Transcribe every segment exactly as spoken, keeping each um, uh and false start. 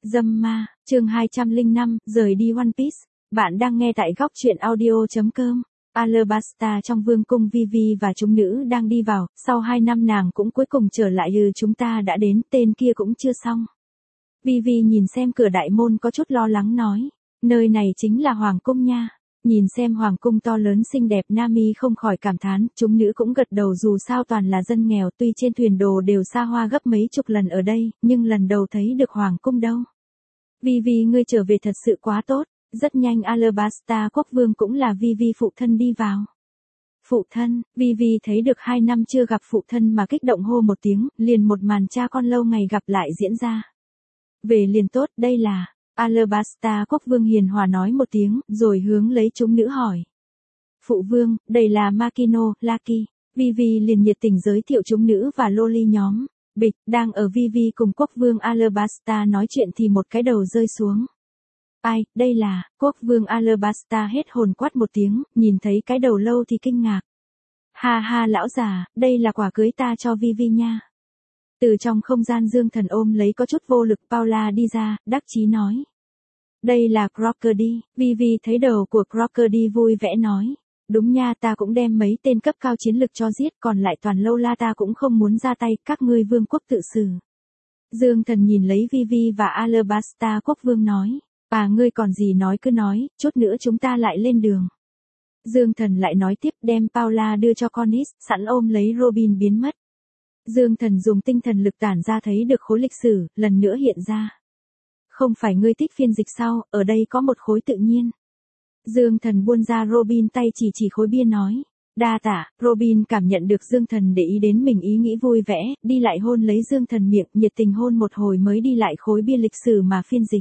Dâm ma, chương hai trăm lẻ năm, rời đi One Piece. Bạn đang nghe tại góc truyện audio chấm com. Alabasta trong vương cung Vivi và chúng nữ đang đi vào, sau hai năm nàng cũng cuối cùng trở lại. Ừ, chúng ta đã đến, tên kia cũng chưa xong. Vivi nhìn xem cửa đại môn có chút lo lắng nói, nơi này chính là hoàng cung nha. Nhìn xem hoàng cung to lớn xinh đẹp, Nami không khỏi cảm thán, chúng nữ cũng gật đầu, dù sao toàn là dân nghèo, tuy trên thuyền đồ đều xa hoa gấp mấy chục lần ở đây, nhưng lần đầu thấy được hoàng cung đâu. Vivi, ngươi trở về thật sự quá tốt. Rất nhanh Alabasta quốc vương cũng là Vivi phụ thân đi vào. Phụ thân, Vivi thấy được hai năm chưa gặp phụ thân mà kích động hô một tiếng, liền một màn cha con lâu ngày gặp lại diễn ra. Về liền tốt, đây là... Alabasta quốc vương hiền hòa nói một tiếng, rồi hướng lấy chúng nữ hỏi. Phụ vương, đây là Makino, Lucky. Vivi liền nhiệt tình giới thiệu chúng nữ và loli nhóm. Bịch, đang ở Vivi cùng quốc vương Alabasta nói chuyện thì một cái đầu rơi xuống. Ai, đây là, quốc vương Alabasta hết hồn quát một tiếng, nhìn thấy cái đầu lâu thì kinh ngạc. Ha ha lão già, đây là quà cưới ta cho Vivi nha. Từ trong không gian Dương Thần ôm lấy có chút vô lực Paula đi ra, đắc chí nói. Đây là Crocodile. Vivi thấy đầu của Crocodile vui vẻ nói. Đúng nha, ta cũng đem mấy tên cấp cao chiến lực cho giết, còn lại toàn lâu la ta cũng không muốn ra tay, các ngươi vương quốc tự xử. Dương Thần nhìn lấy Vivi và Alabasta quốc vương nói. À, ngươi còn gì nói cứ nói, chút nữa chúng ta lại lên đường. Dương Thần lại nói tiếp, đem Paula đưa cho Cornice, sẵn ôm lấy Robin biến mất. Dương Thần dùng tinh thần lực tản ra thấy được khối lịch sử, lần nữa hiện ra. Không phải ngươi thích phiên dịch sao, ở đây có một khối tự nhiên. Dương Thần buông ra Robin tay chỉ chỉ khối bia nói. Đa tạ, Robin cảm nhận được Dương Thần để ý đến mình, ý nghĩ vui vẻ, đi lại hôn lấy Dương Thần miệng, nhiệt tình hôn một hồi mới đi lại khối bia lịch sử mà phiên dịch.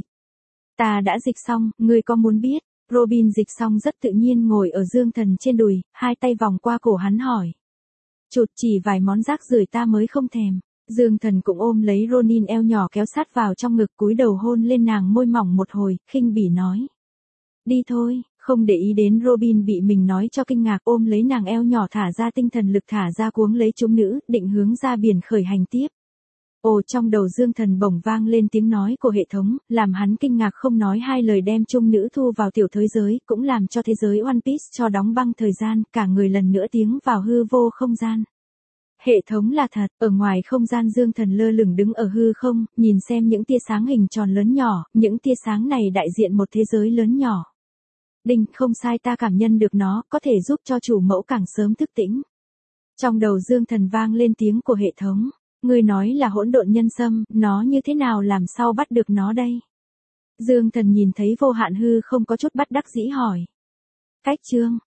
Ta đã dịch xong, ngươi có muốn biết? Robin dịch xong rất tự nhiên ngồi ở Dương Thần trên đùi, hai tay vòng qua cổ hắn hỏi. Chụt chỉ vài món rác rưởi ta mới không thèm. Dương Thần cũng ôm lấy Ronin eo nhỏ kéo sát vào trong ngực, cúi đầu hôn lên nàng môi mỏng một hồi, khinh bỉ nói. Đi thôi, không để ý đến Robin bị mình nói cho kinh ngạc, ôm lấy nàng eo nhỏ thả ra tinh thần lực, thả ra cuống lấy chúng nữ, định hướng ra biển khởi hành tiếp. Ồ, trong đầu Dương Thần bỗng vang lên tiếng nói của hệ thống, làm hắn kinh ngạc không nói hai lời đem chung nữ thu vào tiểu thế giới, cũng làm cho thế giới One Piece cho đóng băng thời gian, cả người lần nữa tiến vào hư vô không gian. Hệ thống là thật, ở ngoài không gian Dương Thần lơ lửng đứng ở hư không, nhìn xem những tia sáng hình tròn lớn nhỏ, những tia sáng này đại diện một thế giới lớn nhỏ. Đinh, không sai, ta cảm nhận được nó, có thể giúp cho chủ mẫu càng sớm thức tỉnh. Trong đầu Dương Thần vang lên tiếng của hệ thống. Ngươi nói là hỗn độn nhân sâm, nó như thế nào làm sao bắt được nó đây? Dương Thần nhìn thấy vô hạn hư không có chút bất đắc dĩ hỏi. Cách chương,